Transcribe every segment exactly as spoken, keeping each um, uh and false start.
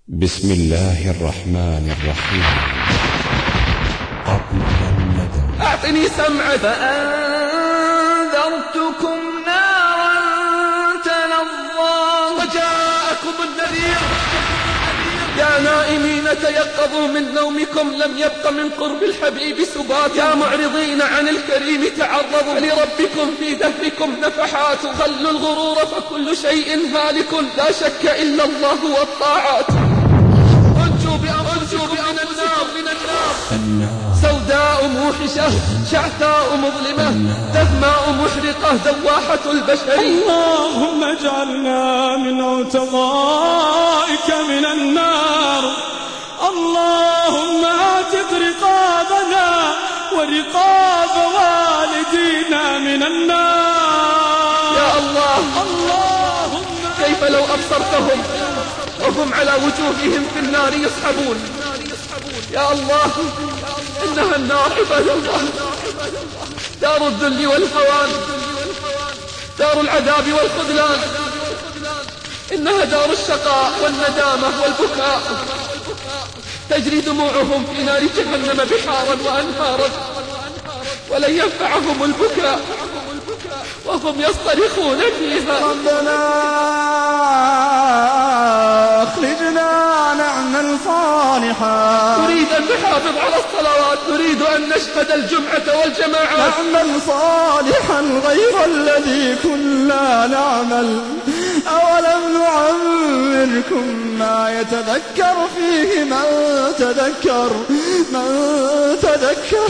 بسم الله الرحمن الرحيم. قبل الندم. أعطني سمعك فأنذرتكم نارا تلظى وجاءكم النذير. يا نائمين تيقظوا من نومكم، لم يبق من قرب الحبيب سبات. يا معرضين عن الكريم تعرضوا، لربكم في دهركم نفحات. خلوا الغرور فكل شيء هالك، لا شك إلا الله والطاعات. أنجوا بأنفسكم من النار, من النار. سوداء موحشة شعثاء مظلمة دهماء محرقة دواحة البشر. اللهم اجعلنا من عتقائك من النار. اللهم اعتق رقابنا ورقاب والدينا من النار يا الله. اللهم كيف لو أبصرتهم وهم على وجوههم في النار يسحبون. يا الله إنها النار عباد الله، دار الذل والهوان، دار العذاب والخذلان، إنها دار الشقاء والندامة والبكاء. تجري دموعهم في نار جهنم بحارا وأنهارا، ولن ينفعهم البكاء وهم يصطرخون فيها. ربنا أخرجنا نعمل صالحا. نريد أن نحافظ على الصلوات، نريد أن نشهد الجمعة والجماعات، نعمل صالحا غير الذي كنا نعمل. أولم نعمركم ما يتذكر فيه من تذكر من تذكر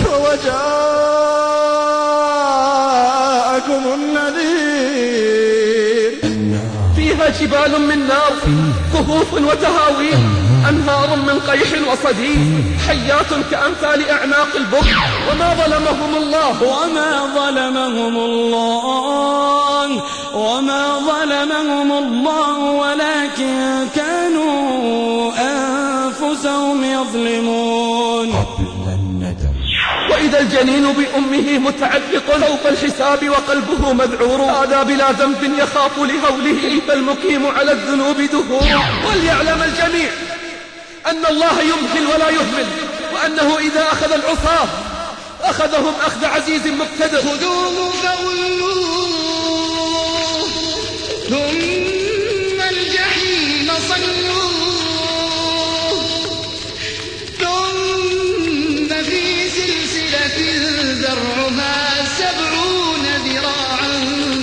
وجاءكم النذير. فيها جبال من نار، كهوف وتهاويل، أنهار من قيح وصديد، حيات كأمثال أعناق البخت. وما ظلمهم الله وما ظلمهم الله وما ظلمهم الله ولكن كانوا أنفسهم يظلمون. قبل الندم. وإذا الجنين بأمه متعلق سوف الحساب وقلبه مذعور. هذا بلا ذنب يخاف لهوله، فالمقيم على الذنوب دهور. وليعلم الجميع أن الله يمهل ولا يهمل، وأنه إذا أخذ العصاة أخذهم أخذ عزيز مقتدر. خذوه فغلوه ثم الجحيم صلوه ثم في سلسلة ذرعها سبعون ذراعا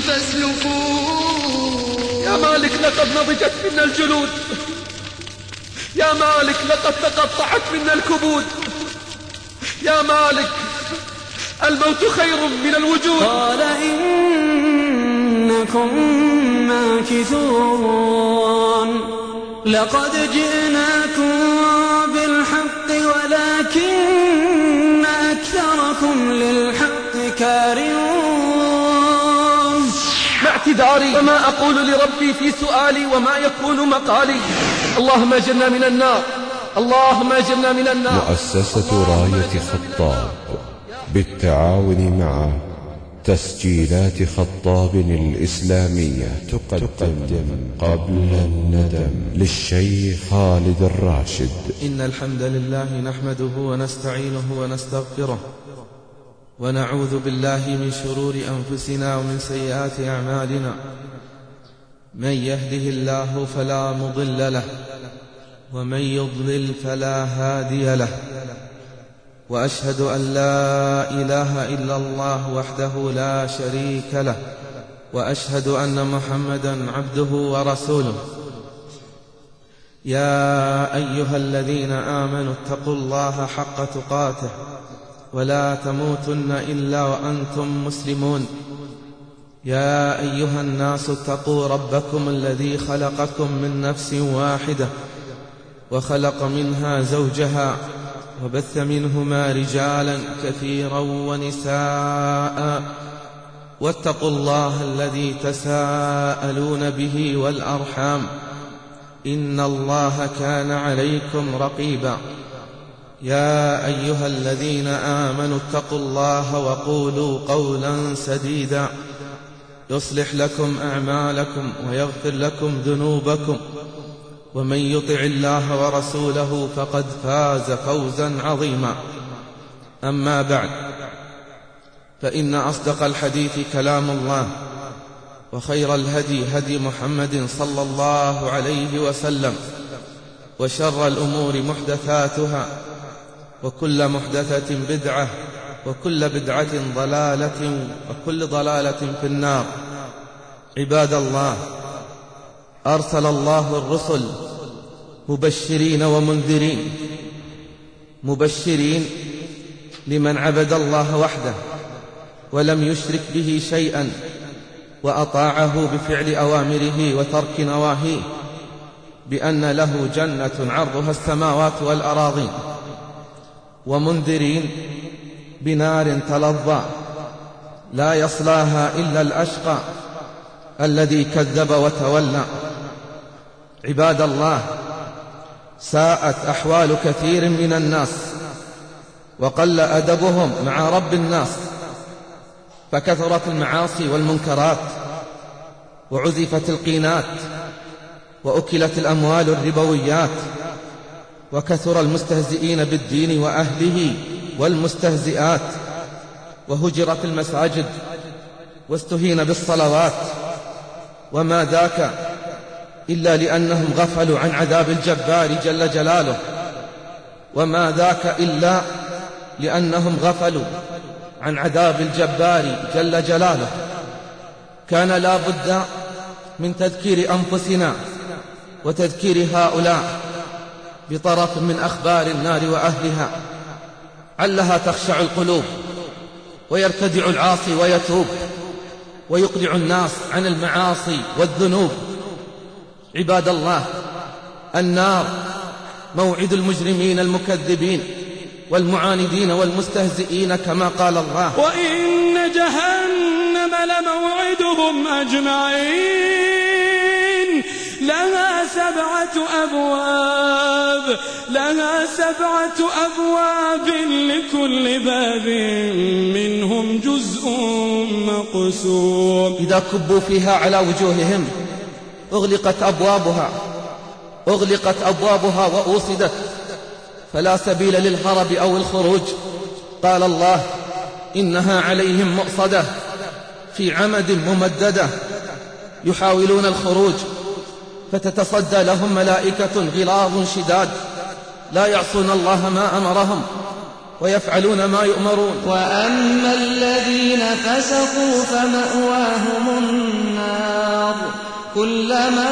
فاسلكوه. يا مالك لقد نضجت منا الجلود، يا مالك لقد تقطعت منا الكبود. يا مالك الموت خير من الوجود. قال إنكم ماكثون. لقد جئناكم بالحق ولكن أكثركم للحق كارهون. مع اعتذاري وما أقول لربي في سؤالي وما يكون مقالي. اللهم اجرنا من النار، اللهم اجرنا من النار. مؤسسة راية خطاب بالتعاون مع تسجيلات خطاب الإسلامية تقدم قبل الندم للشيخ خالد الراشد. إن الحمد لله نحمده ونستعينه ونستغفره، ونعوذ بالله من شرور أنفسنا ومن سيئات أعمالنا. من يهده الله فلا مضل له، ومن يضلل فلا هادي له. وأشهد أن لا إله إلا الله وحده لا شريك له، وأشهد أن محمدا عبده ورسوله. يا أيها الذين آمنوا اتقوا الله حق تقاته ولا تموتن إلا وأنتم مسلمون. يا أيها الناس اتقوا ربكم الذي خلقكم من نفس واحدة وخلق منها زوجها وبث منهما رجالا كثيرا ونساء. واتقوا الله الذي تساءلون به والأرحام، إن الله كان عليكم رقيبا. يا أيها الذين آمنوا اتقوا الله وقولوا قولا سديدا يصلح لكم أعمالكم ويغفر لكم ذنوبكم، ومن يطع الله ورسوله فقد فاز فوزا عظيما. أما بعد، فإن أصدق الحديث كلام الله، وخير الهدي هدي محمد صلى الله عليه وسلم، وشر الأمور محدثاتها، وكل محدثة بدعة، وكل بدعة ضلالة، وكل ضلالة في النار. عباد الله، أرسل الله الرسل مبشرين ومنذرين، مبشرين لمن عبد الله وحده ولم يشرك به شيئا، وأطاعه بفعل أوامره وترك نواهيه، بأن له جنة عرضها السماوات والأراضين، ومنذرين بنار تلظى لا يصلاها إلا الأشقى الذي كذب وتولى. عباد الله، ساءت أحوال كثير من الناس، وقل أدبهم مع رب الناس، فكثرت المعاصي والمنكرات، وعزفت القينات، وأكلت الأموال الربويات، وكثر المستهزئين بالدين وأهله والمستهزئات، وهجرت المساجد، واستهين بالصلوات، وما ذاك إلا لأنهم غفلوا عن عذاب الجبار جل جلاله، وما ذاك إلا لأنهم غفلوا عن عذاب الجبار جل جلاله. كان لا بد من تذكير أنفسنا وتذكير هؤلاء بطرف من أخبار النار وأهلها، علها تخشع القلوب، ويرتدع العاصي ويتوب، ويقلع الناس عن المعاصي والذنوب. عباد الله، النار موعد المجرمين المكذبين والمعاندين والمستهزئين، كما قال الله: وإن جهنم لموعدهم أجمعين، لها سبعة أبواب، لها سبعة أبواب، لكل باب منهم جزء مقسوم. إذا كبوا فيها على وجوههم أغلقت أبوابها أغلقت أبوابها وأوصدت، فلا سبيل للهرب أو الخروج. قال الله: إنها عليهم مؤصدة في عمد ممددة، يحاولون الخروج فتتصدى لهم ملائكة غلاظ شداد لا يعصون الله ما أمرهم ويفعلون ما يؤمرون. وأما الذين فسقوا فمأواهم النار، كلما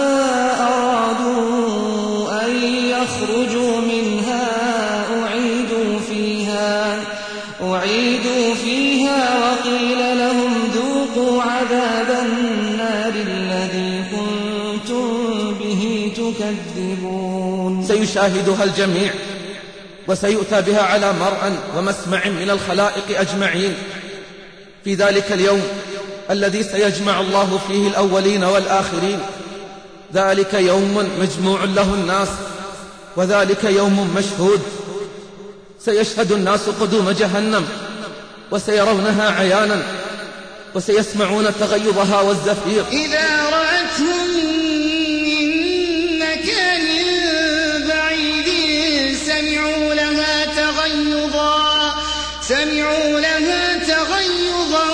أرادوا أن يخرجوا منها أعيدوا فيها أعيدوا فيها وقيل لهم ذوقوا عذاب النار الذي كنتم به تكذبون. سيشاهدها الجميع، وسيؤتى بها على مرء ومسمع من الخلائق أجمعين في ذلك اليوم الذي سيجمع الله فيه الأولين والآخرين. ذلك يوم مجموع له الناس، وذلك يوم مشهود. سيشهد الناس قدوم جهنم، وسيرونها عيانا، وسيسمعون تغيظها والزفير. إذا رأتهم من مكان بعيد سمعوا لها تغيظا سمعوا لها تغيظا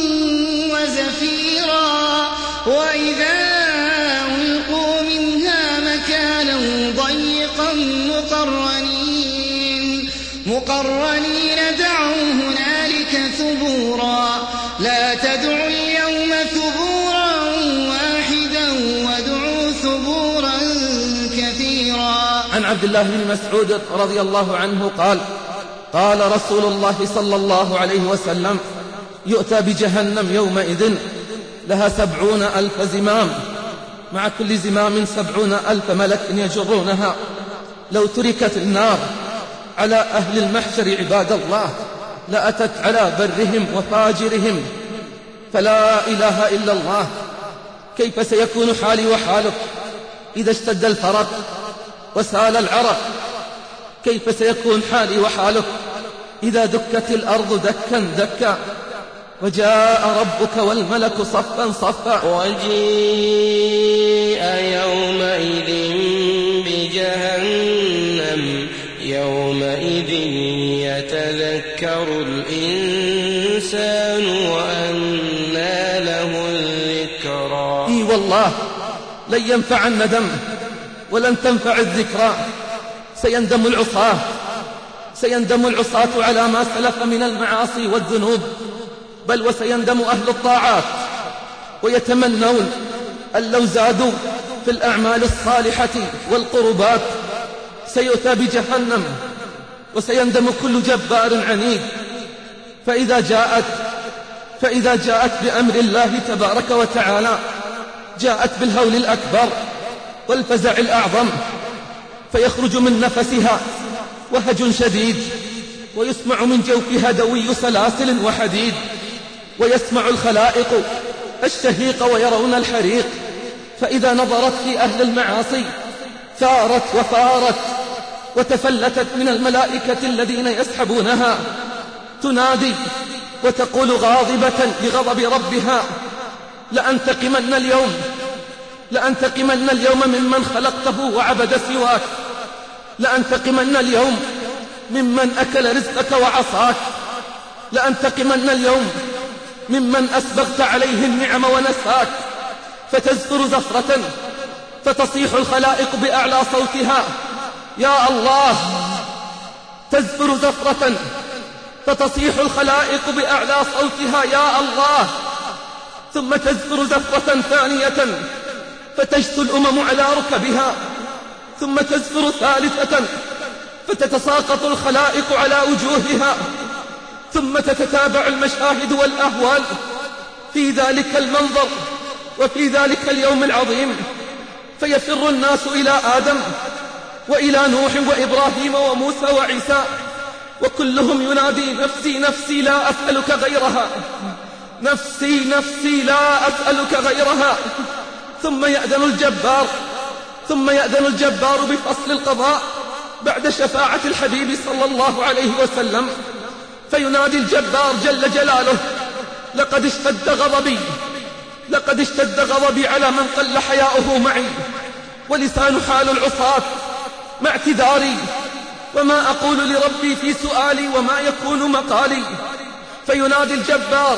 وزفيرا، وإذا ألقوا منها مكانا ضيقا مقرنين مقرنين دعوا هنالك ثبورا. لا تدعوا اليوم ثبورا واحدا وادعوا ثبورا كثيرا. عن عبد الله بن مسعود رضي الله عنه قال: قال رسول الله صلى الله عليه وسلم: يؤتى بجهنم يومئذ لها سبعون ألف زمام، مع كل زمام سبعون ألف ملك يجرونها. لو تركت النار على أهل المحشر عباد الله لأتت على برهم وفاجرهم، فلا إله إلا الله. كيف سيكون حالي وحالك إذا اشتد الفرق وسال العرق؟ كيف سيكون حالي وحالك إذا دكت الأرض دكا دكا وجاء ربك والملك صفا صفا؟ وجيء يومئذ جهنم يومئذ يتذكر الإنسان وأنى له الذكرى. إي والله لن ينفع الندم ولن تنفع الذكرى. سيندم العصاة سيندم العصاة على ما سلف من المعاصي والذنوب، بل وسيندم أهل الطاعات ويتمنون أن لو زادوا في الأعمال الصالحة والقربات. سيؤتى بجهنم وسيندم كل جبار عنيد. فإذا جاءت فإذا جاءت بأمر الله تبارك وتعالى جاءت بالهول الأكبر والفزع الأعظم، فيخرج من نفسها وهج شديد، ويسمع من جوفها دوي سلاسل وحديد، ويسمع الخلائق الشهيق ويرون الحريق. فإذا نظرت في أهل المعاصي ثارت وفارت وتفلتت من الملائكة الذين يسحبونها، تنادي وتقول غاضبة لغضب ربها: لأنتقمن اليوم لأنتقمن اليوم ممن خلقته وعبد سواك، لأنتقمن اليوم ممن أكل رزقك وعصاك، لأنتقمن اليوم ممن أسبغت عليه النعم ونساك. فتزفر زفرة فتصيح الخلائق بأعلى صوتها: يا الله. تزفر زفرة فتصيح الخلائق بأعلى صوتها: يا الله. ثم تزفر زفرة ثانية فتجثو الأمم على ركبها، ثم تزفر ثالثة فتتساقط الخلائق على وجوهها، ثم تتتابع المشاهد والأهوال في ذلك المنظر وفي ذلك اليوم العظيم. فيفر الناس إلى آدم وإلى نوح وإبراهيم وموسى وعيسى، وكلهم ينادي: نفسي نفسي لا أسألك غيرها، نفسي نفسي لا أسألك غيرها. ثم يأذن الجبار ثم يأذن الجبار بفصل القضاء بعد شفاعة الحبيب صلى الله عليه وسلم، فينادي الجبار جل جلاله: لقد اشتد غضبي لقد اشتد غضبي على من قل حياؤه معي، ولسان حال العصاة مع اعتذاري، وما أقول لربي في سؤالي وما يكون مقالي. فينادي الجبار: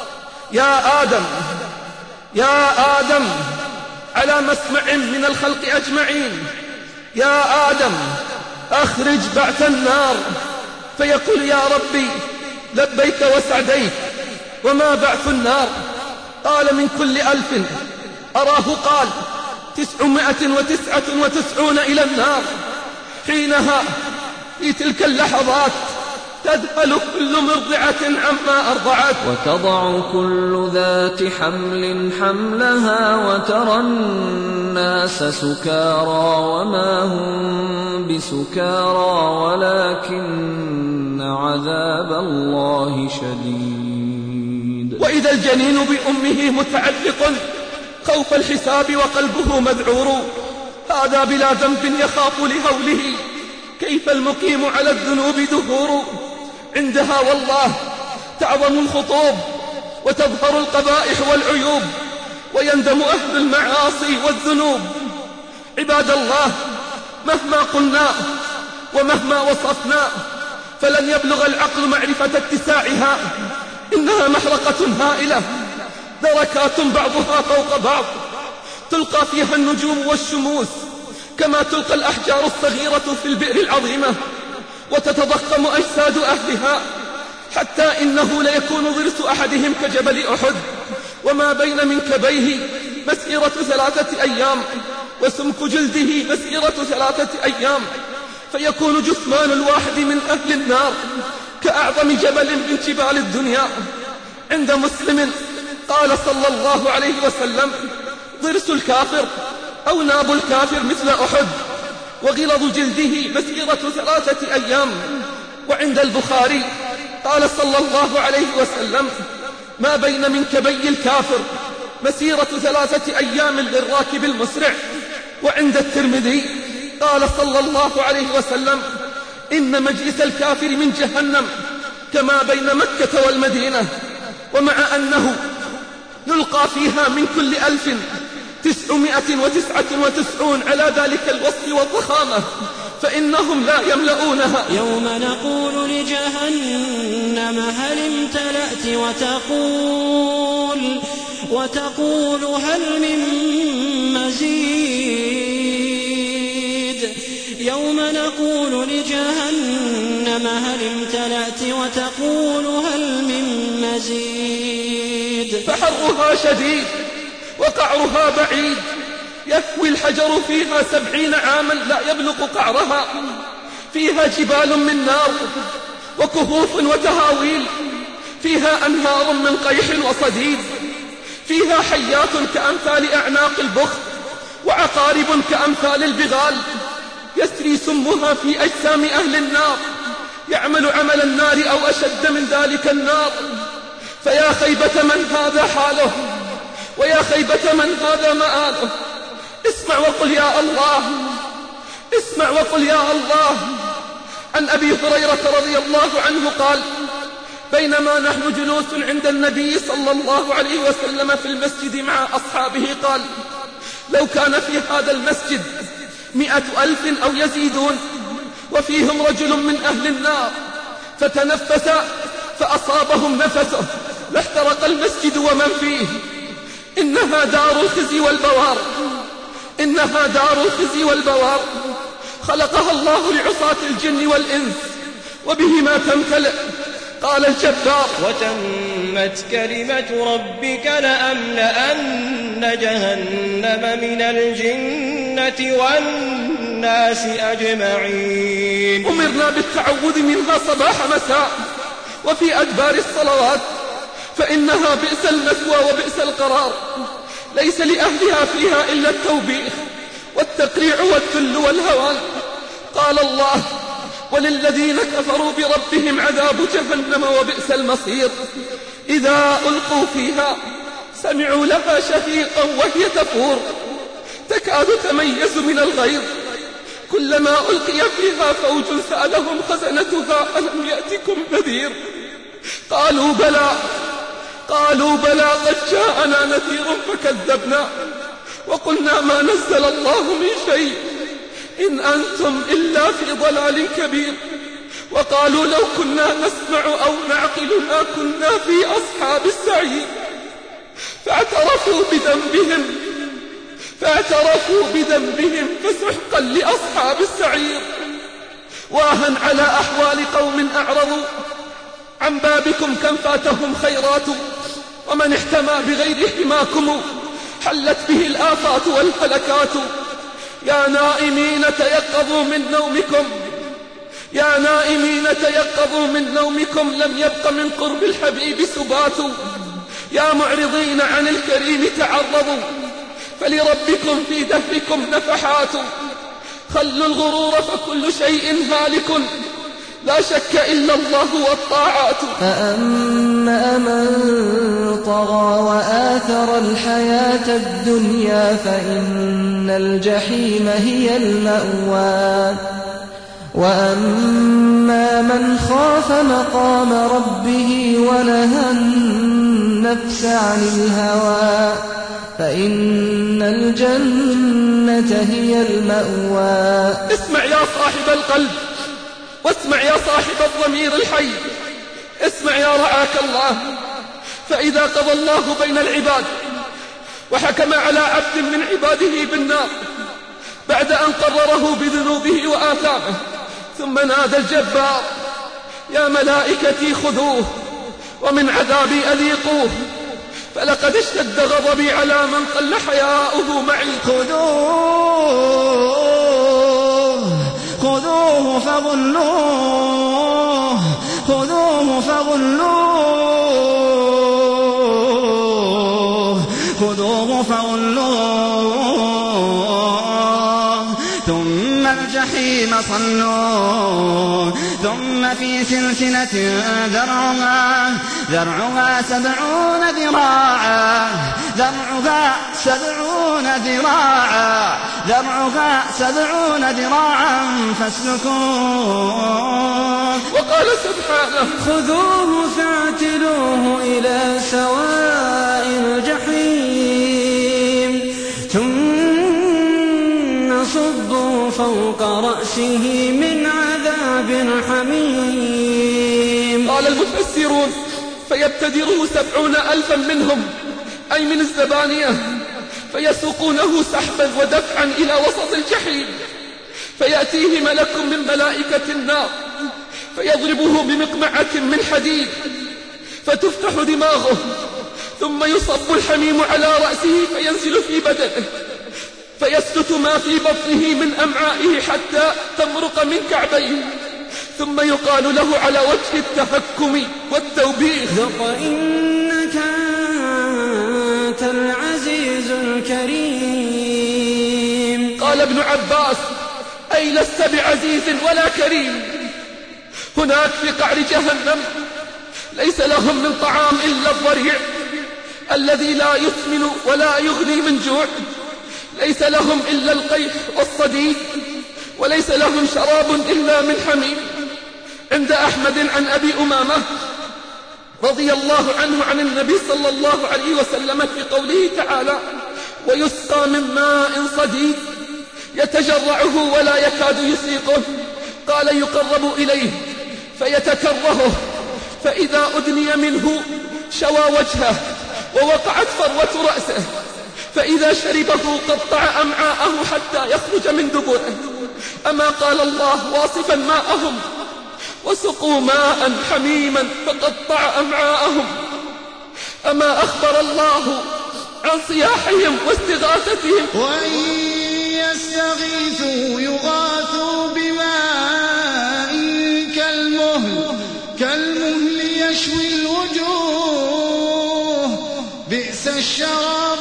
يا آدم يا آدم على مسمع من الخلق أجمعين، يا آدم أخرج بعث النار. فيقول: يا ربي لبيك وسعديك، وما بعث النار؟ قال: من كل ألف. أراه قال: تسعمائة وتسعة وتسعون إلى النار. حينها في تلك اللحظات تذهل كل مرضعة عما أرضعت، وتضع كل ذات حمل حملها، وترى الناس سكارى وما هم بسكارى ولكن عذاب الله شديد. وإذا الجنين بأمه متعلق خوف الحساب وقلبه مذعور، هذا بلا ذنب يخاف لهوله، كيف المقيم على الذنوب دهور. عندها والله تعظم الخطوب وتظهر القبائح والعيوب، ويندم أهل المعاصي والذنوب. عباد الله، مهما قلنا ومهما وصفنا فلن يبلغ العقل معرفة اتساعها. إنها محرقة هائلة، دركات بعضها فوق بعض، تلقى فيها النجوم والشموس كما تلقى الأحجار الصغيرة في البئر العظيمة، وتتضخم أجساد أهلها، حتى إنه ليكون ضرس أحدهم كجبل أحد، وما بين منكبيه مسيرة ثلاثة أيام، وسمك جلده مسيرة ثلاثة أيام، فيكون جثمان الواحد من أهل النار كأعظم جبل من جبال الدنيا. عند مسلم قال صلى الله عليه وسلم: ضرس الكافر أو ناب الكافر مثل أحد، وغلظ جلده مسيرة ثلاثة أيام. وعند البخاري قال صلى الله عليه وسلم: ما بين منكبي الكافر مسيرة ثلاثة أيام للراكب المسرع. وعند الترمذي قال صلى الله عليه وسلم: إن مجلس الكافر من جهنم كما بين مكة والمدينة. ومع أنه يلقى فيها من كل ألف تسعمائة وتسعة وتسعون على ذلك الوصف والضخامة، فإنهم لا يملؤونها. يوم نقول لجهنم هل امتلأت وتقول, وتقول هل من مزيد. يوم نقول لجهنم هل امتلأت وتقول هل من مزيد. فحرها شديد وقعرها بعيد، يكوي الحجر فيها سبعين عاما لا يبلغ قعرها. فيها جبال من نار وكهوف وتهاويل، فيها أنهار من قيح وصديد، فيها حيات كأمثال أعناق البخت وعقارب كأمثال البغال، يسري سمها في أجسام أهل النار، يعمل عمل النار أو أشد من ذلك النار. فيا خيبة من هذا حاله، ويا خيبة من هذا مآله. اسمع وقل يا الله، اسمع وقل يا الله. عن أبي هريرة رضي الله عنه قال: بينما نحن جلوس عند النبي صلى الله عليه وسلم في المسجد مع أصحابه قال: لو كان في هذا المسجد مئة ألف أو يزيدون وفيهم رجل من أهل النار فتنفس فأصابهم نفسه لاحترق المسجد ومن فيه. إنها دار الخزي والبوار، إنها دار الخزي والبوار، خلقها الله لعصاة الجن والإنس وبهما تمتلئ. قال الجبار: وتمت كلمة ربك لأملأن جهنم من الجنة والناس أجمعين. أمرنا بالتعوذ منها صباح مساء وفي أدبار الصلوات، فإنها بئس المثوى وبئس القرار، ليس لأهلها فيها إلا التوبيخ والتقريع والذل والهوان. قال الله: وللذين كفروا بربهم عذاب جهنم وبئس المصير. إذا ألقوا فيها سمعوا لها شهيقا وهي تفور تكاد تميز من الغيظ، كلما ألقي فيها فوج سألهم خزنتها ألم يأتكم نذير؟ قالوا بلى قالوا بلى قد جاءنا نذير فكذبنا وقلنا ما نزل الله من شيء إن أنتم إلا في ضلال كبير. وقالوا لو كنا نسمع أو نعقل ما كنا في أصحاب السعير. فاعترفوا بذنبهم فاعترفوا بذنبهم فسحقا لأصحاب السعير. واها على أحوال قوم أعرضوا عن بابكم كم فاتهم خيرات، ومن احتمى بغير حماكم حلت به الآفات والهلكات. يا نائمين تيقظوا من نومكم يا نائمين تيقظوا من نومكم لم يبق من قرب الحبيب سبات. يا معرضين عن الكريم تعرضوا فلربكم في دهركم نفحات. خلوا الغرور فكل شيء هالك لا شك إلا الله والطاعات. فأما من طغى وآثر الحياة الدنيا فإن الجحيم هي المأوى. وأما من خاف مقام ربه ونهى النفس عن الهوى فإن الجنة هي المأوى. اسمع يا صاحب القلب، واسمع يا صاحب الضمير الحي، اسمع يا رعاك الله. فإذا قضى الله بين العباد وحكم على عبد من عباده بالنار بعد أن قرره بذنوبه وآثامه، ثم نادى الجبار: يا ملائكتي خذوه ومن عذابي أذيقوه، فلقد اشتد غضبي على من قل حياؤه معي. خذوه خذوه فغلوه خذوه فغلوه خذوه فغلوه ثم الجحيم صلوه ثم في سلسلة ذرعها ذرعها سبعون ذراعا ذرعها سبعون ذراعا ذرعها سبعون ذراعا فاسلكوه. وقال سبحانه: خذوه فاعتلوه إلى سواء الجحيم فصبوا فوق رأسه من عذاب الحميم. قال المفسرون فيبتدره سبعون ألفا منهم أي من الزبانية فيسوقونه سحبا ودفعا إلى وسط الجحيم، فيأتيه ملك من ملائكة النار فيضربه بمقمعة من حديد فتفتح دماغه، ثم يصب الحميم على رأسه فينزل في بدنه فيسلت ما في بطنه من أمعائه حتى تمرق من كعبيه، ثم يقال له على وجه التهكم والتوبيخ: ذق إنك أنت العزيز الكريم. قال ابن عباس: أي لست بعزيز ولا كريم. هناك في قعر جهنم ليس لهم من طعام إلا الضريع الذي لا يسمن ولا يغني من جوع، ليس لهم إلا القيح والصديد، وليس لهم شراب إلا من حميم. عند أحمد عن أبي أمامة رضي الله عنه عن النبي صلى الله عليه وسلم في قوله تعالى: ويسقى من ماء صديد يتجرعه ولا يكاد يسيقه، قال: يقرب إليه فيتكرهه، فإذا أدني منه شوى وجهه ووقعت فروة رأسه، فإذا شربه قطع أمعاءه حتى يخرج من دبره. أما قال الله واصفا ماءهم: وسقوا ماء حميما فقطع أمعاءهم. أما أخبر الله عن صياحهم واستغاثتهم: وإن يستغيثوا يغاثوا بماء كالمهل كالمهل يشوي الوجوه بئس الشراب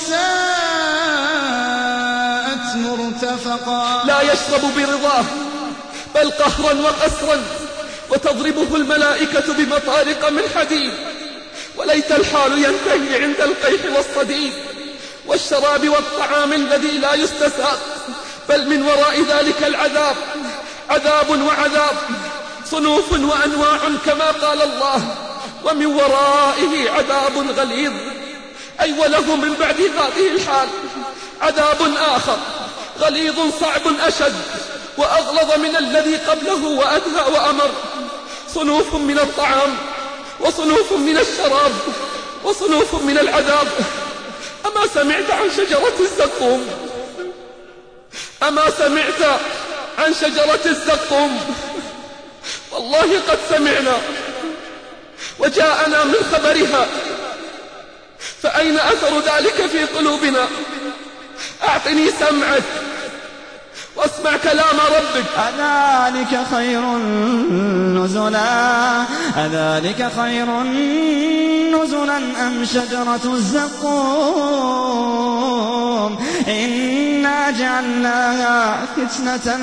وساءت مرتفقا. لا يشرب برضاه بل قهرا وقسرا، وتضربه الملائكة بمطارق من حديد. وليت الحال ينتهي عند القيح والصديد والشراب والطعام الذي لا يستساغ، بل من وراء ذلك العذاب عذاب وعذاب، صنوف وأنواع كما قال الله: ومن ورائه عذاب غليظ. أي وله من بعد هذه الحال عذاب آخر غليظ صعب أشد وأغلظ من الذي قبله وأدهى وأمر، صنوف من الطعام وصنوف من الشراب وصنوف من العذاب. أما سمعت عن شجرة الزقوم؟ أما سمعت عن شجرة الزقوم؟ والله قد سمعنا وجاءنا من خبرها، فأين أثر ذلك في قلوبنا؟ أعطني سمعك واسمع كلام ربك. أذلك خير نزلا أذلك خير نزلا أم شجرة الزقوم إنا جعلناها فتنة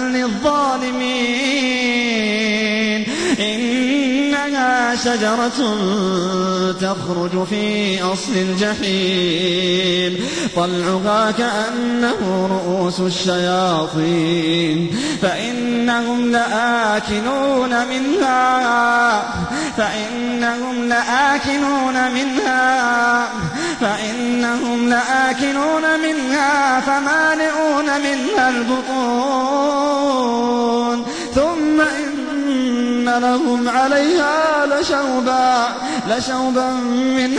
للظالمين إنها شجرة تخرج في أصل الجحيم طلعها كأنه رؤوس الشياطين فإنهم لآكلون منها فإنهم لآكلون منها فإنهم لآكلون منها فمالئون منها البطون ثم إن لهم عليها لشوبا لشوبا من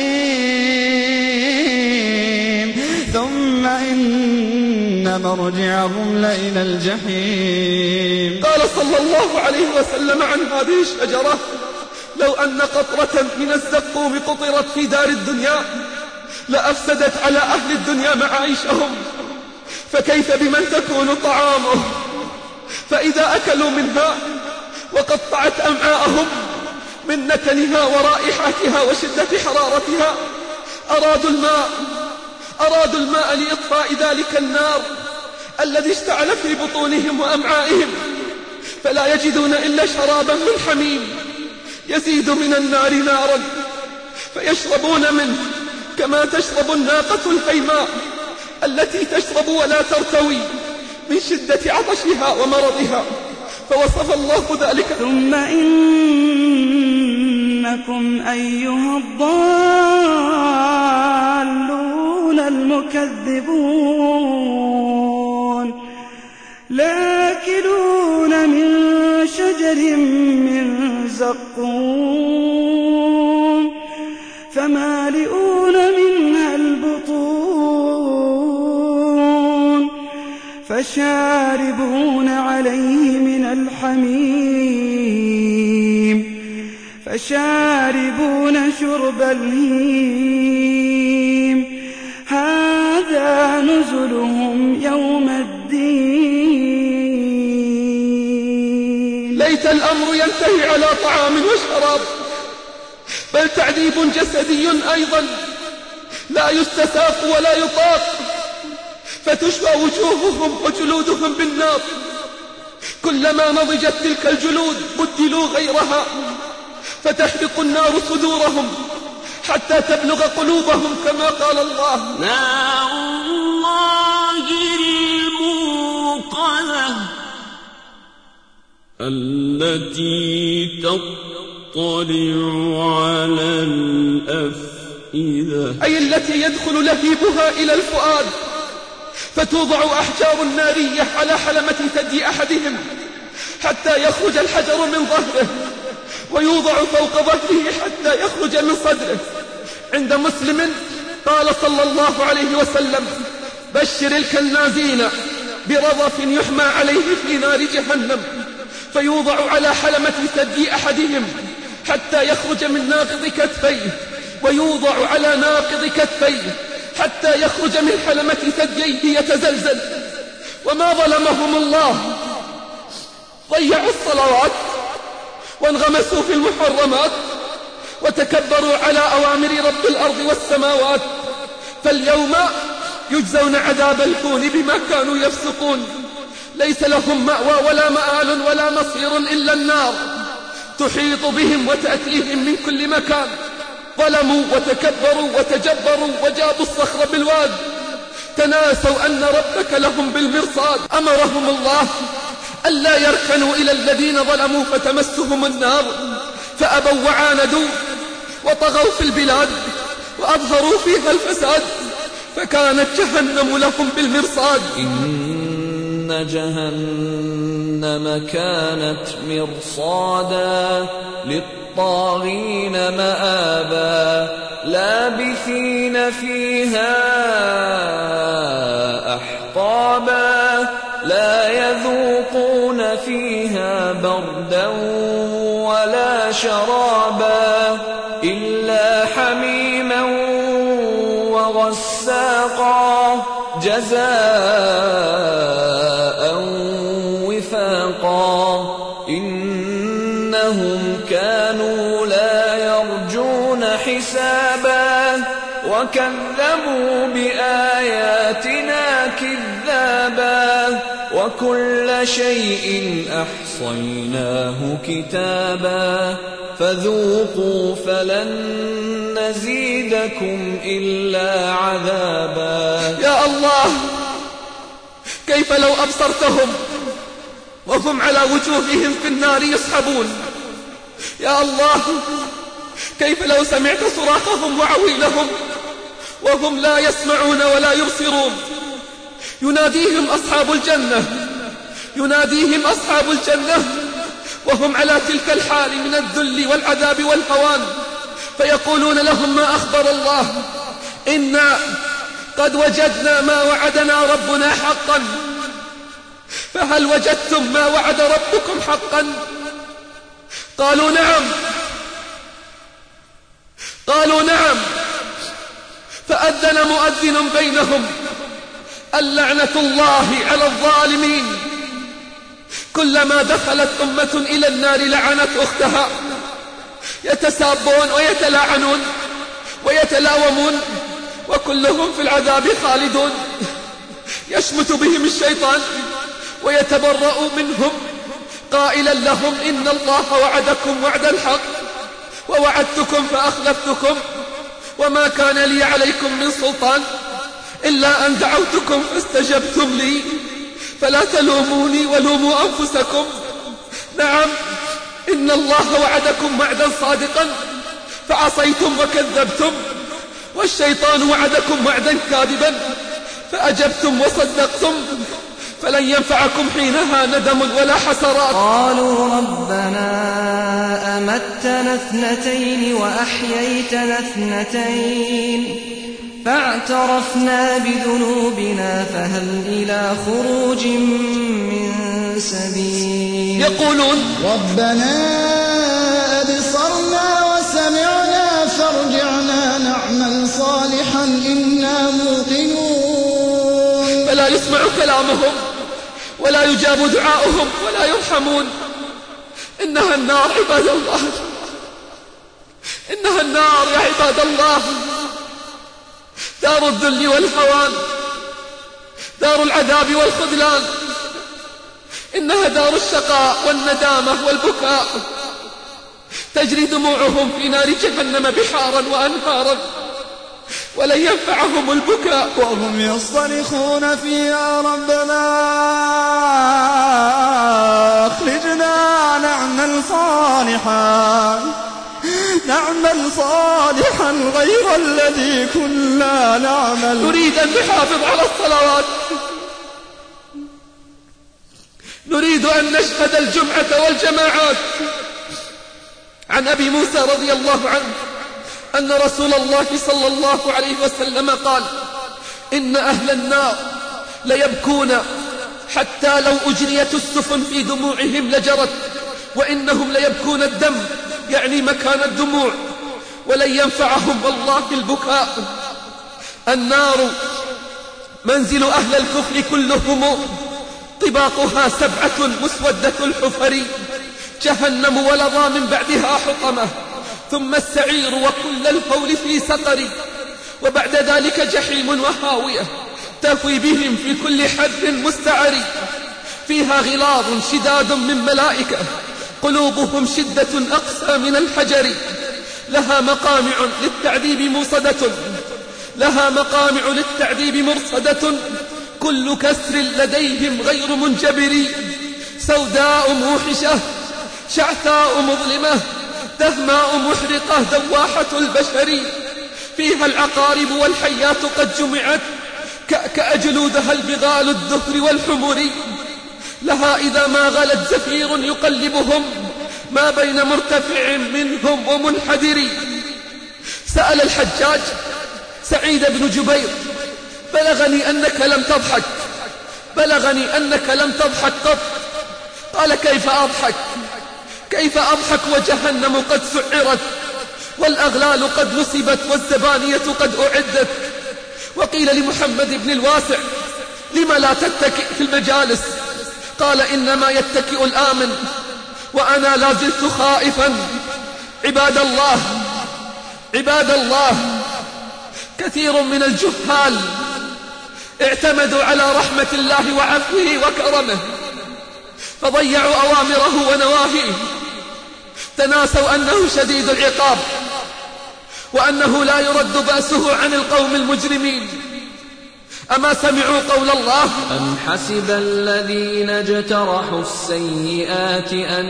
حميم ثم إن مرجعهم لإلى الجحيم. قال صلى الله عليه وسلم عن هذه الشجرة: لو أن قطرة من الزقوم قطرت في دار الدنيا لأفسدت على أهل الدنيا معايشهم، فكيف بمن تكون طعامه؟ فإذا أكلوا منها وقطعت أمعاءهم من نتنها ورائحتها وشدة حرارتها أرادوا الماء أرادوا الماء لإطفاء ذلك النار الذي اشتعل في بطونهم وأمعائهم، فلا يجدون إلا شرابا من حميم يزيد من النار نارا، فيشربون منه كما تشرب الناقة الهيماء التي تشرب ولا ترتوي من شدة عطشها ومرضها، فوصف الله ذلك. ثم إنكم أيها الضالون المكذبون لآكلون من شجر من زقوم فمالئون منها البطون فشاربون عليه من الحميم فشاربون شرب الهيم هذا نزلهم يوم الدين. ليت الأمر ينتهي على طعام وشراب، بل تعذيب جسدي أيضا لا يستساق ولا يطاق، فتشوى وجوههم وجلودهم بالنار، كلما نضجت تلك الجلود بدلوا غيرها، فتحرق النار صدورهم حتى تبلغ قلوبهم، كما قال الله: نار الله الموقدة التي تطلع على الأفئدة، أي التي يدخل لهيبها إلى الفؤاد، فتوضع أحجار نارية على حلمة ثدي أحدهم حتى يخرج الحجر من ظهره، ويوضع فوق ظهره حتى يخرج من صدره. عند مسلم قال صلى الله عليه وسلم: بشر الكنازين برضف يحمى عليه في نار جهنم، فيوضع على حلمة ثدي أحدهم حتى يخرج من ناقض كتفيه، ويوضع على ناقض كتفيه حتى يخرج من حلمة ثدييه يتزلزل. وما ظلمهم الله، ضيعوا الصلوات وانغمسوا في المحرمات وتكبروا على أوامر رب الأرض والسماوات، فاليوم يجزون عذاب الهون بما كانوا يفسقون. ليس لهم مأوى ولا مآل ولا مصير إلا النار، تحيط بهم وتأتيهم من كل مكان. ظلموا وتكبروا وتجبروا وجابوا الصخر بالواد، تناسوا أن ربك لهم بالمرصاد. أمرهم الله ألا يركنوا إلى الذين ظلموا فتمسهم النار، فأبوا وعاندوا وطغوا في البلاد وأظهروا فيها الفساد، فكانت جهنم لهم بالمرصاد. إن جهنم كانت مرصادا للطاغين مآبا لابثين فيها أحقابا لا يذوقون فيها بردا ولا شرابا إلا حميما وغساقا جزاء وفاقا إنهم كانوا لا يرجون حسابا وكذبوا بآياتنا كذابا وكل شيء أحصيناه كتابا فذوقوا فلن نزيدكم إلا عذابا. يا الله، كيف لو أبصرتهم وهم على وجوههم في النار يسحبون. يا الله، كيف لو سمعت صراخهم وعويلهم وهم لا يسمعون ولا يبصرون. يناديهم أصحاب الجنة يناديهم أصحاب الجنة وهم على تلك الحال من الذل والعذاب والهوان، فيقولون لهم ما أخبر الله: إنا قد وجدنا ما وعدنا ربنا حقا، فهل وجدتم ما وعد ربكم حقا؟ قالوا نعم قالوا نعم فأذن مؤذن بينهم: اللعنة الله على الظالمين. كلما دخلت أمة إلى النار لعنت أختها، يتسابون ويتلاعنون ويتلاومون وكلهم في العذاب خالدون. يشمت بهم الشيطان ويتبرأ منهم قائلا لهم: إن الله وعدكم وعد الحق ووعدتكم فأخلفتكم وما كان لي عليكم من سلطان إلا أن دعوتكم فاستجبتم لي فلا تلوموني ولوموا أنفسكم. نعم، إن الله وعدكم وعدا صادقا فعصيتم وكذبتم، والشيطان وعدكم وعدا كاذبا فأجبتم وصدقتم. فلن ينفعكم حينها ندم ولا حسرات. قالوا ربنا أمتنا اثنتين وأحييتنا اثنتين فاعترفنا بذنوبنا فهل إلى خروج من سبيل. يقولون ربنا أبصرنا وسمعنا فارجعنا نعمل صالحا إنا موقنون. فلا يسمع كلامهم ولا يجاب دعاؤهم ولا يرحمون. إنها النار عباد الله، إنها النار يا عباد الله، دار الذل والهوان، دار العذاب والخذلان، إنها دار الشقاء والندامة والبكاء، تجري دموعهم في نار جهنم بحارا وأنهارا، ولن ينفعهم البكاء وهم يصطرخون فيها ربنا أخرجنا نعمل صالحا نعمل صالحا غير الذي كنا نعمل. نريد أن نحافظ على الصلوات، نريد أن نشهد الجمعة والجماعات. عن أبي موسى رضي الله عنه أن رسول الله صلى الله عليه وسلم قال: إن أهل النار ليبكون حتى لو أجريت السفن في دموعهم لجرت، وإنهم ليبكون الدم يعني مكان الدموع، ولن ينفعهم والله البكاء. النار منزل أهل الكفر كلهم، طباقها سبعة مسودة الحفر، جهنم ولظى من بعدها حطمة، ثم السعير وكل الهول في سقر، وبعد ذلك جحيم وهاوية تهوي بهم في كل حد مستعر، فيها غلاظ شداد من ملائكة قلوبهم شدة أقسى من الحجر، لها مقامع للتعذيب موصدة لها مقامع للتعذيب مرصدة، كل كسر لديهم غير منجبر، سوداء موحشة شعثاء مظلمة دهماء محرقة دواحة البشر، فيها العقارب والحيات قد جمعت كأجلودها البغال الذكر والحمر، لها إذا ما غلت زفير يقلبهم ما بين مرتفع منهم ومنحدر. سأل الحجاج سعيد بن جبير: بلغني أنك لم تضحك بلغني أنك لم تضحك قط. قال: كيف أضحك كيف أضحك وجهنم قد سعرت، والأغلال قد نصبت، والزبانية قد أعدت. وقيل لمحمد بن الواسع: لم لا تتكئ في المجالس؟ قال: إنما يتكئ الآمن، وأنا لا زلت خائفا. عباد الله عباد الله كثير من الجهال اعتمدوا على رحمة الله وعفوه وكرمه، فضيعوا أوامره ونواهيه، تناسوا أنه شديد العقاب، وأنه لا يرد بأسه عن القوم المجرمين. أما سمعوا قول الله: أم حسب الذين اجترحوا السيئات أن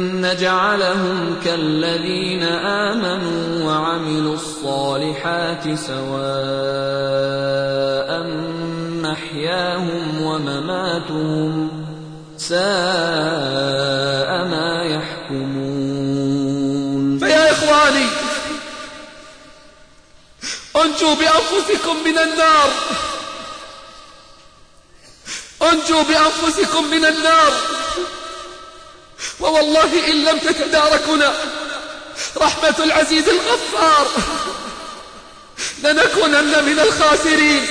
نجعلهم كالذين آمنوا وعملوا الصالحات سواء محياهم ومماتهم ساء ما يحكمون. فيا إخواني، أنجوا بأنفسكم من النار، أنجوا بأنفسكم من النار، ووالله إن لم تتداركنا رحمة العزيز الغفار لنكونن من الخاسرين.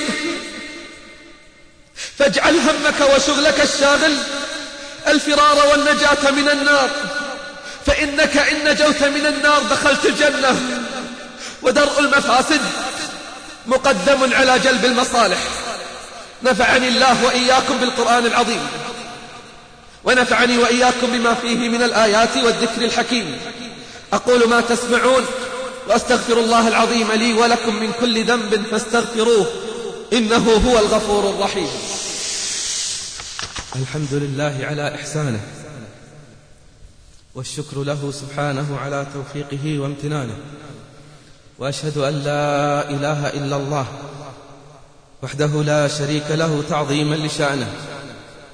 فاجعل همك وشغلك الشاغل الفرار والنجاة من النار، فإنك إن نجوت من النار دخلت الجنة، ودرء المفاسد مقدم على جلب المصالح. نفعني الله وإياكم بالقرآن العظيم، ونفعني وإياكم بما فيه من الآيات والذكر الحكيم. أقول ما تسمعون، وأستغفر الله العظيم لي ولكم من كل ذنب فاستغفروه إنه هو الغفور الرحيم. الحمد لله على إحسانه، والشكر له سبحانه على توفيقه وامتنانه، وأشهد أن لا إله إلا الله وحده لا شريك له تعظيما لشأنه،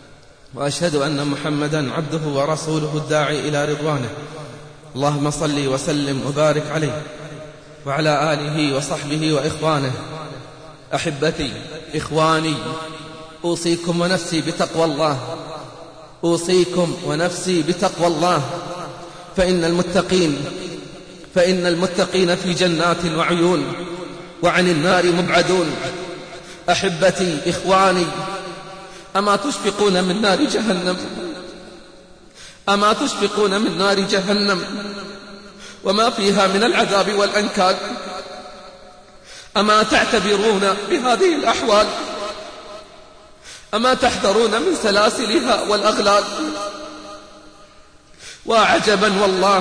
وأشهد أن محمدا عبده ورسوله الداعي إلى رضوانه. اللهم صل وسلم وبارك عليه وعلى آله وصحبه وإخوانه. أحبتي إخواني، أوصيكم ونفسي بتقوى الله، أوصيكم ونفسي بتقوى الله، فإن المتقين فإن المتقين في جنات وعيون وعن النار مبعدون. أحبتي إخواني، أما تشفقون من نار جهنم؟ أما تشفقون من نار جهنم وما فيها من العذاب والأنكال؟ أما تعتبرون بهذه الأحوال؟ أما تحذرون من سلاسلها والأغلال؟ وعجبا والله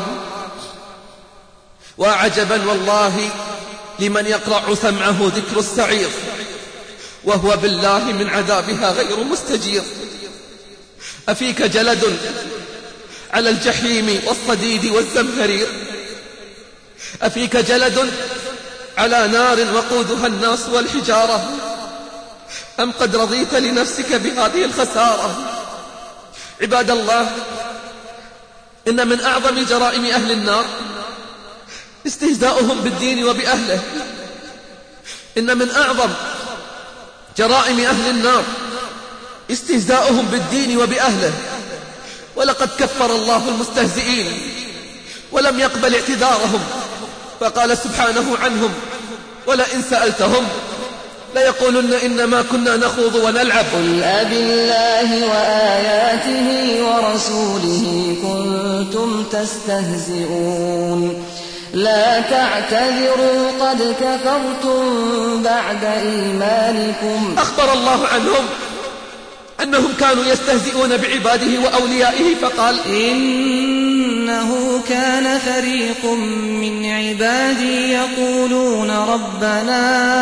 وعجبا والله لمن يقرع سمعه ذكر السعير وهو بالله من عذابها غير مستجير. أفيك جلد على الجحيم والصديد والزمهرير؟ أفيك جلد على نار وقودها الناس والحجارة؟ أم قد رضيت لنفسك بهذه الخسارة؟ عباد الله، إن من أعظم جرائم أهل النار استهزاؤهم بالدين وبأهله. إن من أعظم جرائم أهل النار استهزاؤهم بالدين وبأهله. ولقد كفر الله المستهزئين ولم يقبل اعتذارهم، فقال سبحانه عنهم: ولئن سألتهم ليقولن إنما كنا نخوض ونلعب. قل أبالله وآياته ورسوله كنتم تستهزئون لا تعتذروا قد كفرتم بعد إيمانكم. أخبر الله عنهم أنهم كانوا يستهزئون بعباده وأوليائه، فقال: إنه كان فريق من عبادي يقولون ربنا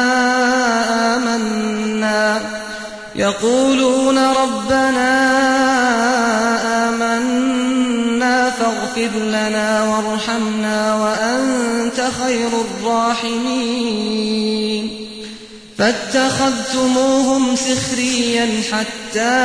آمنا يقولون ربنا آمنا فاغفر لنا وارحمنا وأنت خير الراحمين فاتخذتموهم سخريا حتى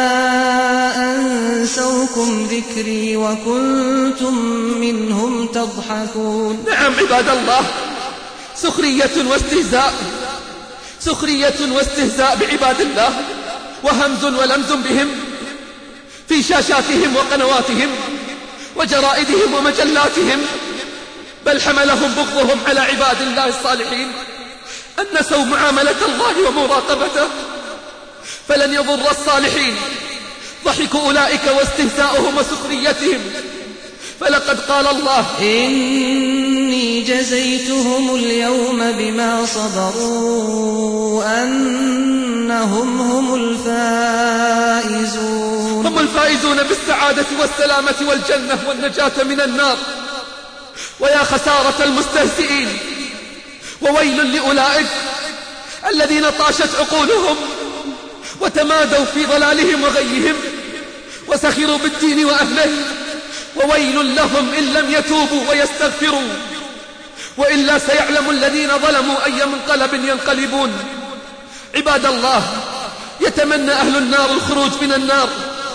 أنسوكم ذكري وكنتم منهم تضحكون. نعم عباد الله، سخرية واستهزاء سخرية واستهزاء بعباد الله، وهمز ولمز بهم في شاشاتهم وقنواتهم وجرائدهم ومجلاتهم، بل حملهم بغضهم على عباد الله الصالحين أن نسوا معاملة الله ومراقبته، فلن يضر الصالحين ضحك أولئك واستهزاؤهم وسخريتهم. فلقد قال الله: إني جزيتهم اليوم بما صبروا أنهم هم الفائزون. هم الفائزون بالسعادة والسلامة والجنة والنجاة من النار. ويا خسارة المستهزئين، وويل لأولئك الذين طاشت عقولهم وتمادوا في ضلالهم وغيهم وسخروا بالدين وأهله. وويل لهم إن لم يتوبوا ويستغفروا، وإلا سيعلم الذين ظلموا أي منقلب ينقلبون. عباد الله، يتمنى أهل النار الخروج من النار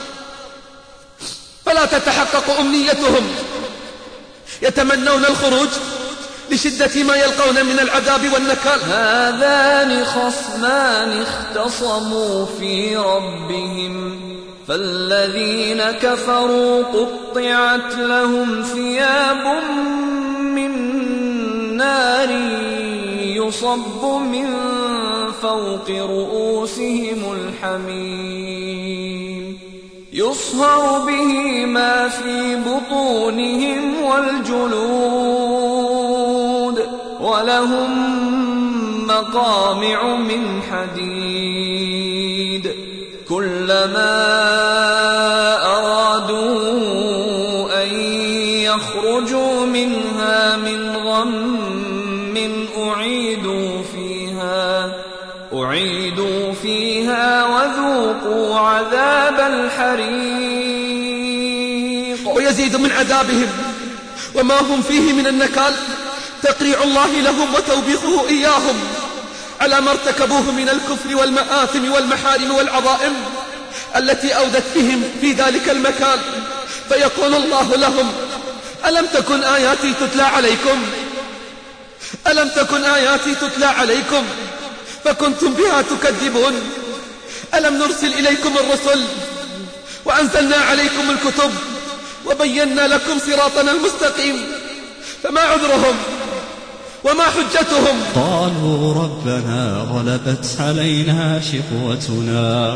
فلا تتحقق أمنيتهم. يتمنون الخروج لشدة ما يلقون من العذاب والنكال. هذان خصمان اختصموا في ربهم فالذين كفروا قطعت لهم ثياب من نار يصب من فوق رؤوسهم الحميم يصهر به ما في بطونهم والجلود ولهم مقامع من حديد كلما أرادوا أن يخرجوا منها من غم أعيدوا فيها أعيدوا فيها وذوقوا عذاب الحريق. ويزيد من عذابهم وما هم فيه من النكال تقريع الله لهم وتوبيخه إياهم على ما ارتكبوه من الكفر والمآثم والمحارم والعظائم، التي أودت بهم في ذلك المكان، فيقول الله لهم: ألم تكن آياتي تتلى عليكم ألم تكن آياتي تتلى عليكم فكنتم بها تكذبون؟ ألم نرسل إليكم الرسل وأنزلنا عليكم الكتب وبينا لكم صراطنا المستقيم؟ فما عذرهم وما حجتهم؟ قالوا ربنا غلبت علينا شقوتنا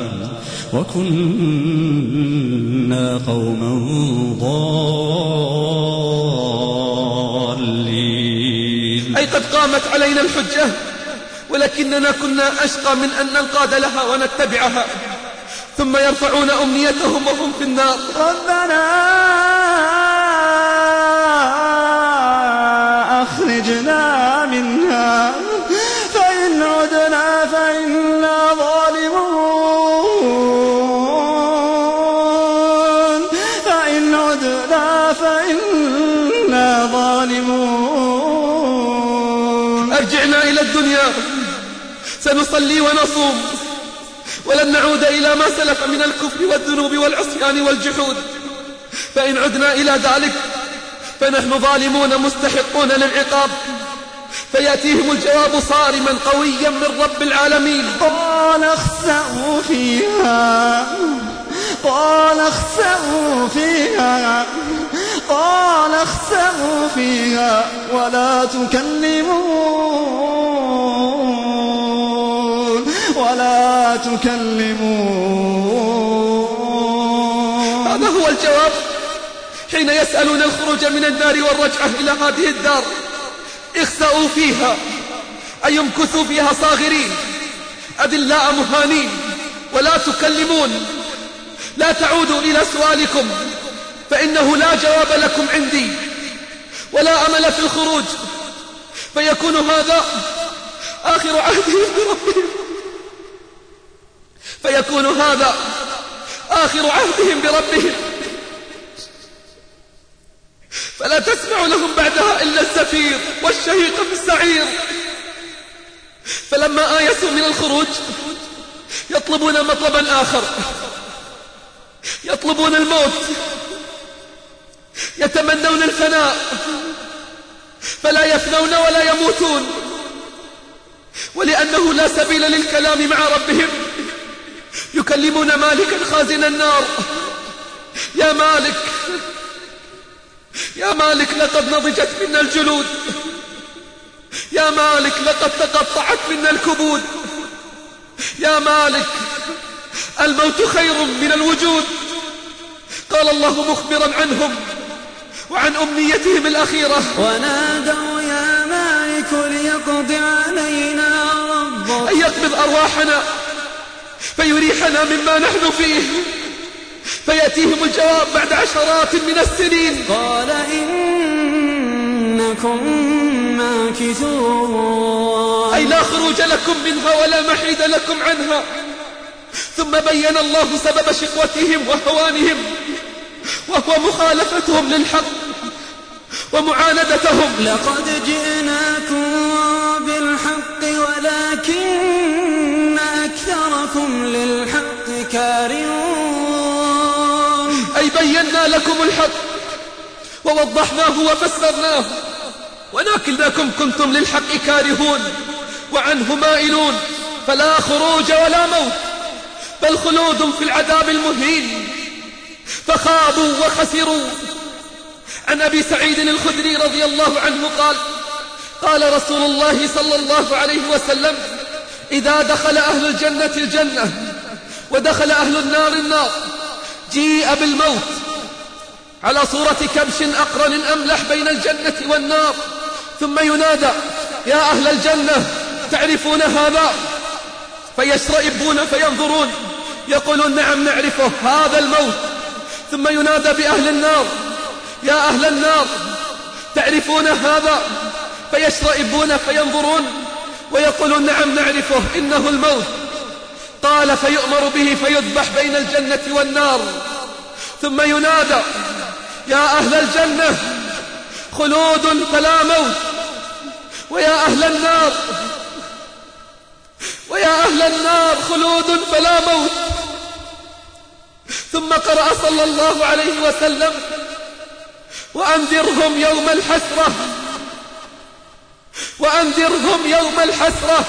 وكنا قوما ضالين. أي قد قامت علينا الحجة ولكننا كنا أشقى من أن ننقاد لها ونتبعها، ثم يرفعون أمنيتهم وهم في النار. ربنا أخرجنا منها فإن عدنا فإنا ظالمون فإن عدنا فإنا ظالمون. أرجعنا إلى الدنيا سنصلي ونصوم ولن نعود إلى ما سلف من الكفر والذنوب والعصيان والجحود، فإن عدنا إلى ذلك فنحن ظالمون مستحقون للعقاب. فيأتيهم الجواب صارما قويا من رب العالمين: قال اخسأوا فيها قال اخسأوا فيها قال اخسأوا فيها ولا تكلمون ولا تكلمون. هذا هو الجواب حين يسألون الخروج من النار والرجعة إلى هذه الدار. اخسأوا فيها أي امكثوا فيها صاغرين أذلاء مهانين، ولا تكلمون، لا تعودوا إلى سؤالكم فإنه لا جواب لكم عندي ولا أمل في الخروج. فيكون هذا آخر عهدهم بربهم فيكون هذا آخر عهدهم بربهم فلا تسمع لهم بعدها إلا الزفير والشهيق في السعير. فلما آيسوا من الخروج يطلبون مطلبا آخر، يطلبون الموت، يتمنون الفناء، فلا يفنون ولا يموتون، ولأنه لا سبيل للكلام مع ربهم يكلمون مالكا خازن النار: يا مالك يا مالك لقد نضجت منا الجلود، يا مالك لقد تقطعت منا الكبود، يا مالك الموت خير من الوجود. قال الله مخبرا عنهم وعن أمنيتهم الأخيرة: ونادوا يا مالك ليقض علينا ربك، أن يقبض أرواحنا فيريحنا مما نحن فيه. فيأتيهم الجواب بعد عشرات من السنين: قال إنكم ماكثون، أي لا خروج لكم منها ولا محيد لكم عنها. ثم بين الله سبب شقوتهم وهوانهم، وهو مخالفتهم للحق ومعاندتهم. لقد جئناكم بالحق ولكن أكثركم للحق كارهون، أي بينا لكم الحق ووضحناه وفسرناه، ولكنكم كنتم للحق كارهون وعنه مائلون. فلا خروج ولا موت، بل خلود في العذاب المهين. فخابوا وخسروا. عن أبي سعيد الخدري رضي الله عنه قال: قال رسول الله صلى الله عليه وسلم: إذا دخل أهل الجنة الجنة ودخل أهل النار النار جيء بالموت على صورة كبش أقرن أملح بين الجنة والنار، ثم ينادى: يا أهل الجنة تعرفون هذا؟ فيشرئبون فينظرون يقولون: نعم نعرفه، هذا الموت. ثم ينادى بأهل النار: يا أهل النار تعرفون هذا؟ فيشرئبون فينظرون ويقولون: نعم نعرفه، إنه الموت. قال: فيؤمر به فيذبح بين الجنة والنار. ثم ينادى: يا أهل الجنة خلود فلا موت، ويا أهل النار ويا أهل النار خلود فلا موت. ثم قرأ صلى الله عليه وسلم: وأنذرهم يوم الحسرة وأنذرهم يوم الحسرة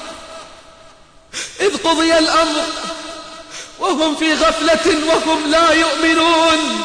إذ قضي الأمر وهم في غفلة وهم لا يؤمنون.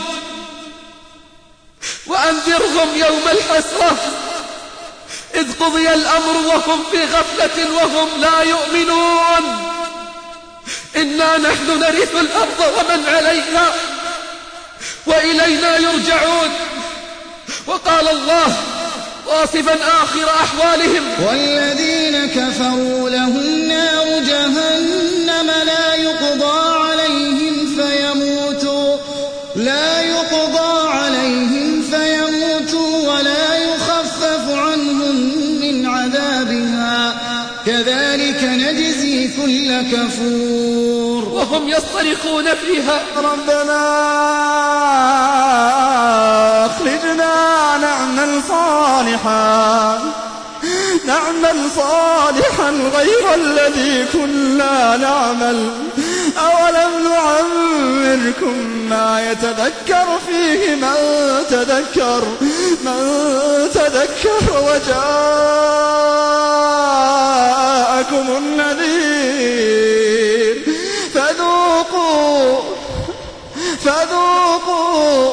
وأنذرهم يوم الحسرة إذ قضي الأمر وهم في غفلة وهم لا يؤمنون. إنا نحن نرث الأرض ومن عليها وإلينا يرجعون. وقال الله واصفا آخر أحوالهم: والذين كفروا لهم نار جهنم لا يقضى عليهم فيموتوا لا يقضى عليهم فيموتوا ولا يخفف عنهم من عذابها كذلك نجزي كل كفور. وهم يصطرخون فيها: ربنا أخرجنا نعمل صالحا نعمل صالحا غير الذي كنا نعمل أولم نعمركم ما يتذكر فيه من تذكر من تذكر وجاءكم النذير فذوقوا فذوقوا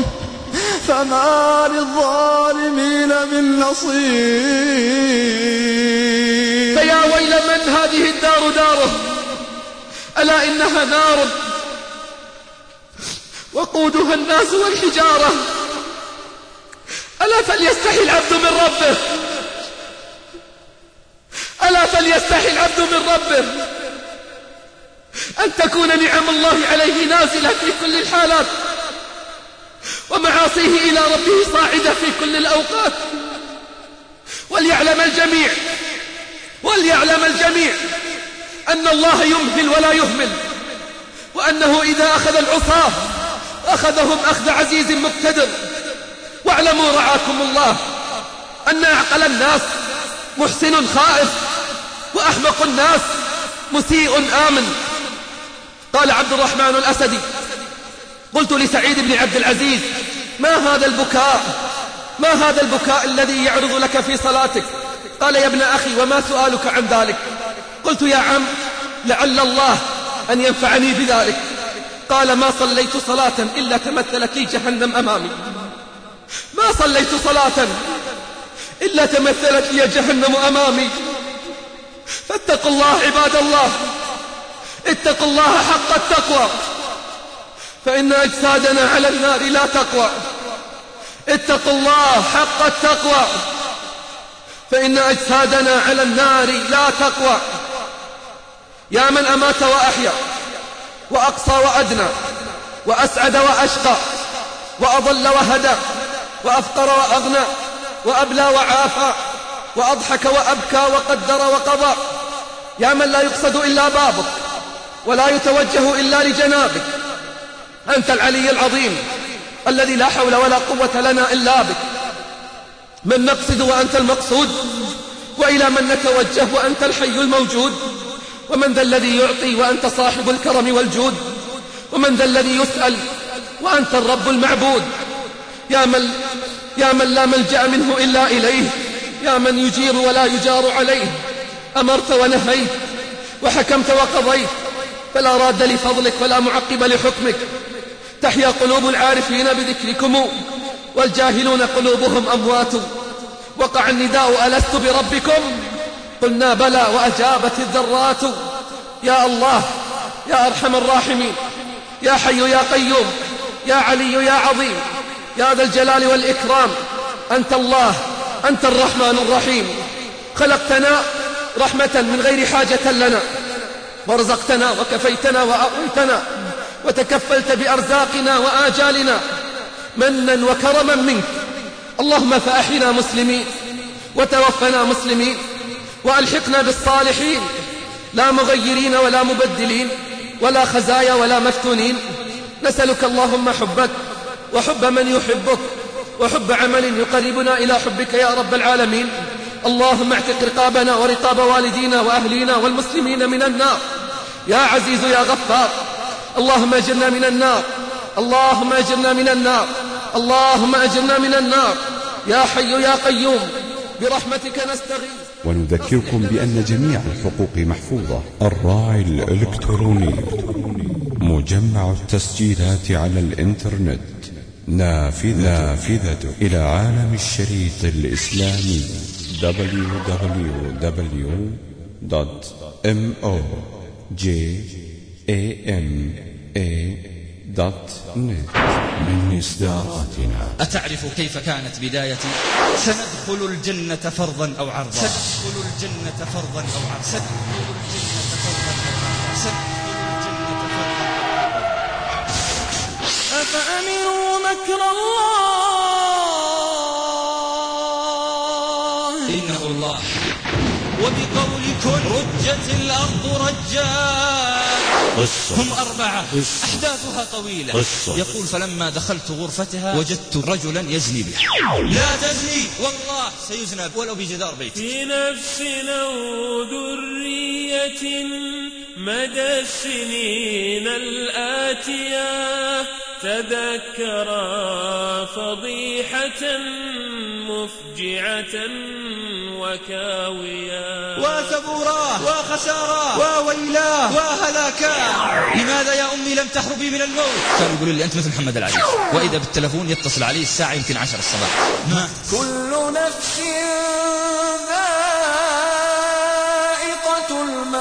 فما للظالمين من نصير. فيا ويل من هذه الدار داره، ألا إنها نار وقودها الناس والحجارة. ألا فليستحي العبد من ربه ألا فليستحي العبد من ربه أن تكون نعم الله عليه نازلة في كل الحالات، ومعاصيه إلى ربه صاعدة في كل الأوقات. وليعلم الجميع وليعلم الجميع أن الله يمهل ولا يهمل، وأنه إذا أخذ العصاة أخذهم أخذ عزيز مقتدر. واعلموا رعاكم الله أن أعقل الناس محسن خائف، وأحمق الناس مسيء آمن. قال عبد الرحمن الأسدي: قلت لسعيد بن عبد العزيز: ما هذا البكاء ما هذا البكاء الذي يعرض لك في صلاتك؟ قال: يا ابن أخي، وما سؤالك عن ذلك؟ قلت: يا عم، لعل الله أن ينفعني بذلك. قال: ما صليت صلاة إلا تمثلت لي جهنم أمامي ما صليت صلاة إلا تمثلت لي جهنم أمامي. فاتقوا الله عباد الله، اتقوا الله حق التقوى، فإن أجسادنا على النار لا تقوى. اتقوا الله حق التقوى، فإن أجسادنا على النار لا تقوى. يا من أمات وأحيا، وأقصى وأدنى، وأسعد وأشقى، وأضل وهدى، وأفقر وأغنى، وأبلى وعافى، وأضحك وأبكى، وقدر وقضى. يا من لا يقصد إلا بابك، ولا يتوجه إلا لجنابك. أنت العلي العظيم الذي لا حول ولا قوة لنا إلا بك. من نقصد وأنت المقصود، وإلى من نتوجه وأنت الحي الموجود. ومن ذا الذي يعطي وأنت صاحب الكرم والجود؟ ومن ذا الذي يسأل وأنت الرب المعبود؟ يا من, يا من لا ملجأ منه إلا إليه، يا من يجير ولا يجار عليه. أمرت ونهيت وحكمت وقضيت، فلا راد لفضلك ولا معقب لحكمك. تحيا قلوب العارفين بذكركم، والجاهلون قلوبهم أموات. وقع النداء: ألست بربكم؟ قلنا بلى، وأجابت الذرات. يا الله يا أرحم الراحمين، يا حي يا قيوم، يا علي يا عظيم، يا ذا الجلال والإكرام. أنت الله، أنت الرحمن الرحيم. خلقتنا رحمة من غير حاجة لنا، ورزقتنا وكفيتنا وأعطيتنا، وتكفلت بأرزاقنا وآجالنا منا وكرما منك. اللهم فأحينا مسلمين، وتوفنا مسلمين، وألحقنا بالصالحين، لا مغيرين ولا مبدلين، ولا خزايا ولا مفتونين. نسألك اللهم حبك، وحب من يحبك، وحب عمل يقربنا إلى حبك يا رب العالمين. اللهم اعتق رقابنا ورقاب والدينا وأهلينا والمسلمين من النار. يا عزيز يا غفار، اللهم أجرنا من النار، اللهم أجرنا من النار، اللهم أجرنا من النار، يا حي يا قيوم برحمتك نستغيث. ونذكركم بأن جميع الحقوق محفوظة. الراعي الإلكتروني مجمع التسجيلات على الإنترنت، نافذة, نافذة إلى عالم الشريط الإسلامي دبليو دبليو دبليو دوت موجام دوت نت. من إصداراتنا. أتعرف كيف كانت بدايتي؟ سندخل الجنة فرضا أو عرضا، سندخل الجنة فرضا أو عرضا، سندخل الجنة فرضا أو عرضا، سندخل الجنة فرضا. أفأمنوا مكر الله إنه الله. وبقول كن رجت الأرض رجا. هم أربعة أحداثها طويلة. يقول فلما دخلت غرفتها وجدت رجلا يزني بها. لا تزني والله سيزنى ولو بجدار بيت. في نفس أو ذرية مدى السنين الآتية تذكرا فضيحة مفجعة وكاويا. وثبوراه وخساراه وويلاه وهلاكاه. لماذا يا أمي لم تهربي من الموت؟ كان يقول لي أنت مثل محمد العريس، وإذا بالتلفون يتصل عليه الساعة يمكن عشر الصباح. ما كل نفس ذائقة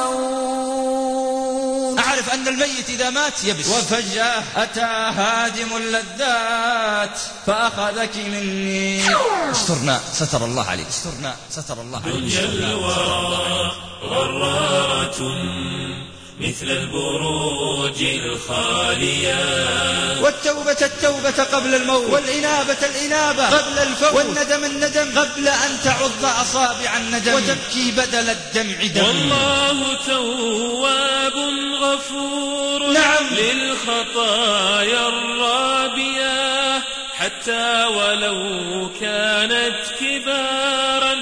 الموت. أعرف أن الميت إذا مات يبس، وفجأة أتى هادم اللذات فأخذك مني. استرنا ستر الله عليك، استرنا ستر الله عليك. دنيا الورى غرارة مثل البروج الخالية. والتوبة التوبة قبل الموت، والإنابة الإنابة قبل الفوت، والندم الندم قبل أن تعض أصابع الندم وتبكي بدل الدمع دم. والله تواب غفور نعم للخطايا الرابية، حتى ولو كانت كبارا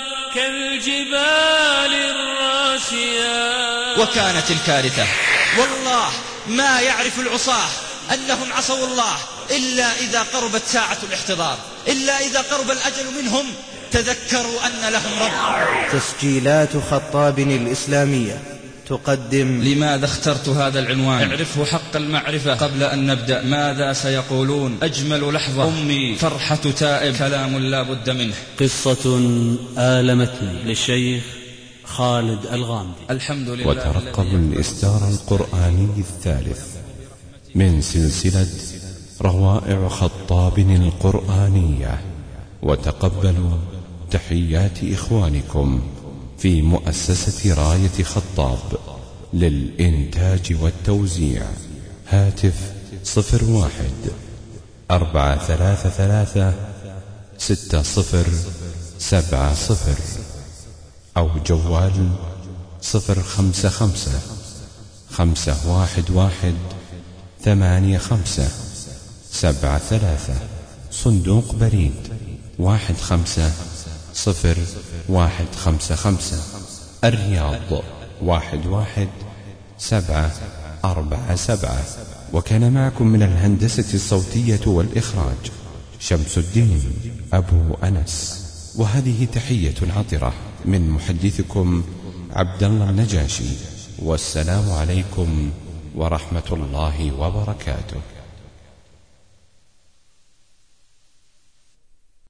كالجبال الراسية. وكانت الكارثة والله ما يعرف العصاة أنهم عصوا الله إلا إذا قربت ساعة الاحتضار، إلا إذا قرب الأجل منهم تذكروا أن لهم رب. تسجيلات خطاب الإسلامية تقدم. لماذا اخترت هذا العنوان؟ اعرفه حق المعرفة قبل أن نبدأ. ماذا سيقولون؟ أجمل لحظة أمي فرحة تائب، كلام لا بد منه. قصة آلمتني للشيخ خالد الغامدي. الحمد لله. وترقبوا الإصدار القرآني الثالث من سلسلة روائع خطاب القرآنية، وتقبلوا تحيات إخوانكم في مؤسسة راية خطاب للإنتاج والتوزيع. هاتف صفر واحد أربعة ثلاثة ثلاثة ستة صفر سبعة صفر، أو جوال صفر خمسة خمسة خمسة واحد واحد ثمانية خمسة سبعة ثلاثة. صندوق بريد واحد خمسة صفر واحد خمسة خمسة، الرياض واحد واحد سبعة أربعة سبعة. وكان معكم من الهندسة الصوتية والإخراج شمس الدين أبو أنس. وهذه تحية عطرة من محدثكم عبد الله النجاشي، والسلام عليكم ورحمة الله وبركاته.